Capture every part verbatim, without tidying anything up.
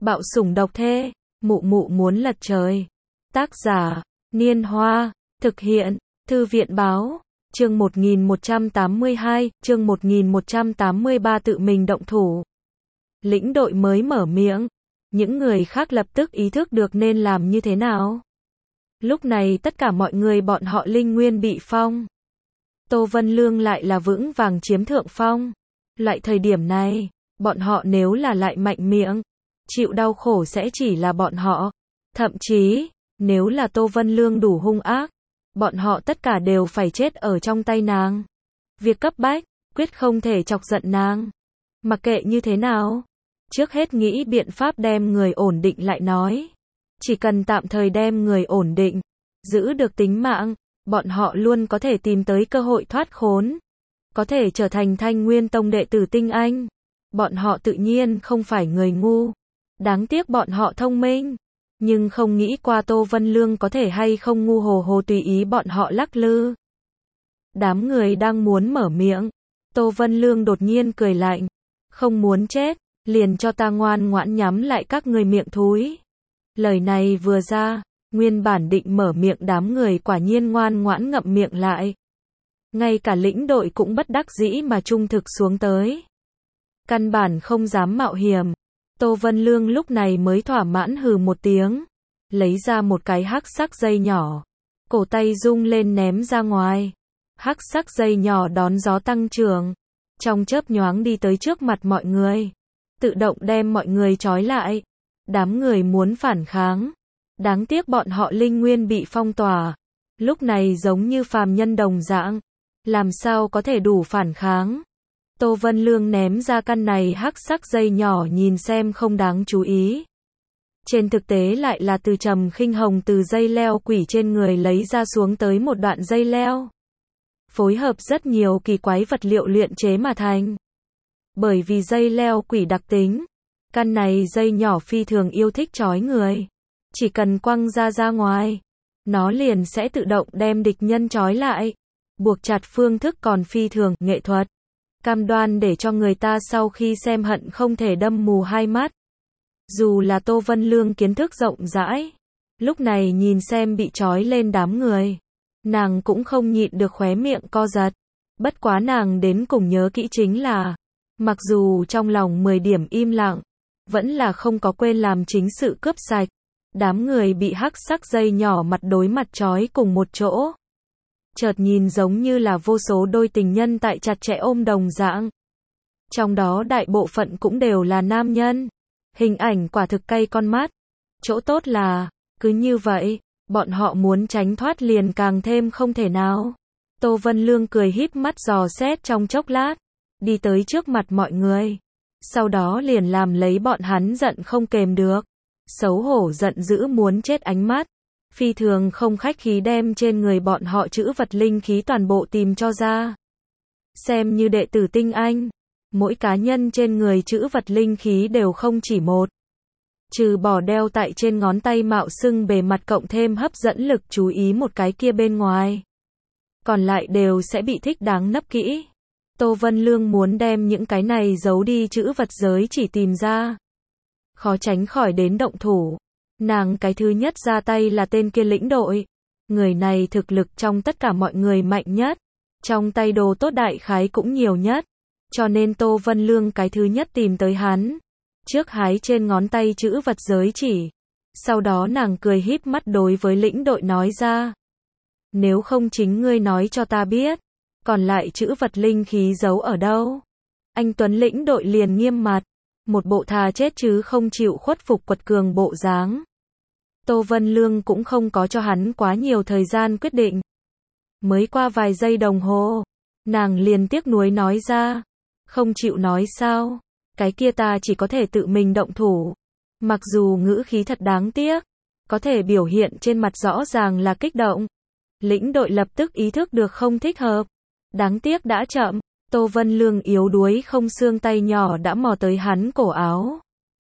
Bạo sủng độc thê, mụ mụ muốn lật trời. Tác giả, Niên Hoa, thực hiện, Thư viện Báo, chương một nghìn một trăm tám mươi hai, chương một nghìn một trăm tám mươi ba tự mình động thủ. Lĩnh đội mới mở miệng, những người khác lập tức ý thức được nên làm như thế nào. Lúc này tất cả mọi người bọn họ linh nguyên bị phong. Tô Vân Lương lại là vững vàng chiếm thượng phong. Loại thời điểm này, bọn họ nếu là lại mạnh miệng, chịu đau khổ sẽ chỉ là bọn họ. Thậm chí, nếu là Tô Vân Lương đủ hung ác, bọn họ tất cả đều phải chết ở trong tay nàng. Việc cấp bách, quyết không thể chọc giận nàng. Mặc kệ như thế nào, trước hết nghĩ biện pháp đem người ổn định lại nói. Chỉ cần tạm thời đem người ổn định, giữ được tính mạng, bọn họ luôn có thể tìm tới cơ hội thoát khốn. Có thể trở thành Thanh Nguyên Tông đệ tử tinh anh. Bọn họ tự nhiên không phải người ngu. Đáng tiếc bọn họ thông minh. Nhưng không nghĩ qua Tô Vân Lương có thể hay không ngu hồ hồ tùy ý bọn họ lắc lư. Đám người đang muốn mở miệng. Tô Vân Lương đột nhiên cười lạnh. Không muốn chết, liền cho ta ngoan ngoãn nhắm lại các người miệng thúi. Lời này vừa ra, nguyên bản định mở miệng đám người quả nhiên ngoan ngoãn ngậm miệng lại. Ngay cả lĩnh đội cũng bất đắc dĩ mà trung thực xuống tới. Căn bản không dám mạo hiểm. Tô Vân Lương lúc này mới thỏa mãn hừ một tiếng. Lấy ra một cái hắc sắc dây nhỏ. Cổ tay rung lên ném ra ngoài. Hắc sắc dây nhỏ đón gió tăng trưởng. Trong chớp nhoáng đi tới trước mặt mọi người. Tự động đem mọi người trói lại. Đám người muốn phản kháng. Đáng tiếc bọn họ linh nguyên bị phong tỏa. Lúc này giống như phàm nhân đồng dạng. Làm sao có thể đủ phản kháng. Tô Vân Lương ném ra căn này hắc sắc dây nhỏ nhìn xem không đáng chú ý. Trên thực tế lại là từ Trầm Khinh Hồng từ dây leo quỷ trên người lấy ra xuống tới một đoạn dây leo. Phối hợp rất nhiều kỳ quái vật liệu luyện chế mà thành. Bởi vì dây leo quỷ đặc tính, căn này dây nhỏ phi thường yêu thích trói người. Chỉ cần quăng ra ra ngoài, nó liền sẽ tự động đem địch nhân trói lại. Buộc chặt phương thức còn phi thường nghệ thuật. Cam đoan để cho người ta sau khi xem hận không thể đâm mù hai mắt. Dù là Tô Vân Lương kiến thức rộng rãi, lúc này nhìn xem bị trói lên đám người, nàng cũng không nhịn được khóe miệng co giật. Bất quá nàng đến cùng nhớ kỹ chính là, mặc dù trong lòng mười điểm im lặng, vẫn là không có quên làm chính sự cướp sạch. Đám người bị hắc sắc dây nhỏ mặt đối mặt trói cùng một chỗ. Chợt nhìn giống như là vô số đôi tình nhân tại chặt chẽ ôm đồng dạng. Trong đó đại bộ phận cũng đều là nam nhân. Hình ảnh quả thực cay con mắt. Chỗ tốt là, cứ như vậy, bọn họ muốn tránh thoát liền càng thêm không thể nào. Tô Vân Lương cười híp mắt dò xét trong chốc lát, đi tới trước mặt mọi người. Sau đó liền làm lấy bọn hắn giận không kềm được. Xấu hổ giận dữ muốn chết ánh mắt. Phi thường không khách khí đem trên người bọn họ chữ vật linh khí toàn bộ tìm cho ra. Xem như đệ tử tinh anh, mỗi cá nhân trên người chữ vật linh khí đều không chỉ một. Trừ bỏ đeo tại trên ngón tay mạo xưng bề mặt cộng thêm hấp dẫn lực chú ý một cái kia bên ngoài. Còn lại đều sẽ bị thích đáng nấp kỹ. Tô Vân Lương muốn đem những cái này giấu đi chữ vật giới chỉ tìm ra. Khó tránh khỏi đến động thủ. Nàng cái thứ nhất ra tay là tên kia lĩnh đội. Người này thực lực trong tất cả mọi người mạnh nhất. Trong tay đồ tốt đại khái cũng nhiều nhất. Cho nên Tô Vân Lương cái thứ nhất tìm tới hắn. Trước hái trên ngón tay chữ vật giới chỉ. Sau đó nàng cười híp mắt đối với lĩnh đội nói ra. Nếu không chính ngươi nói cho ta biết. Còn lại chữ vật linh khí giấu ở đâu? Anh Tuấn lĩnh đội liền nghiêm mặt. Một bộ thà chết chứ không chịu khuất phục quật cường bộ dáng. Tô Vân Lương cũng không có cho hắn quá nhiều thời gian quyết định. Mới qua vài giây đồng hồ, nàng liền tiếc nuối nói ra. Không chịu nói sao? Cái kia ta chỉ có thể tự mình động thủ. Mặc dù ngữ khí thật đáng tiếc, có thể biểu hiện trên mặt rõ ràng là kích động. Lĩnh đội lập tức ý thức được không thích hợp. Đáng tiếc đã chậm. Tô Vân Lương yếu đuối không xương tay nhỏ đã mò tới hắn cổ áo.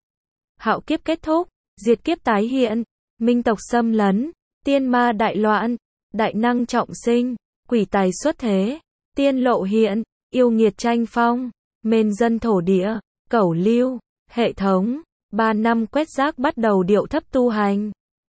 Hạo kiếp kết thúc, diệt kiếp tái hiện, minh tộc xâm lấn, tiên ma đại loạn, đại năng trọng sinh, quỷ tài xuất thế, tiên lộ hiện, yêu nghiệt tranh phong, mên dân thổ địa, cẩu lưu, hệ thống, ba năm quét rác bắt đầu điệu thấp tu hành.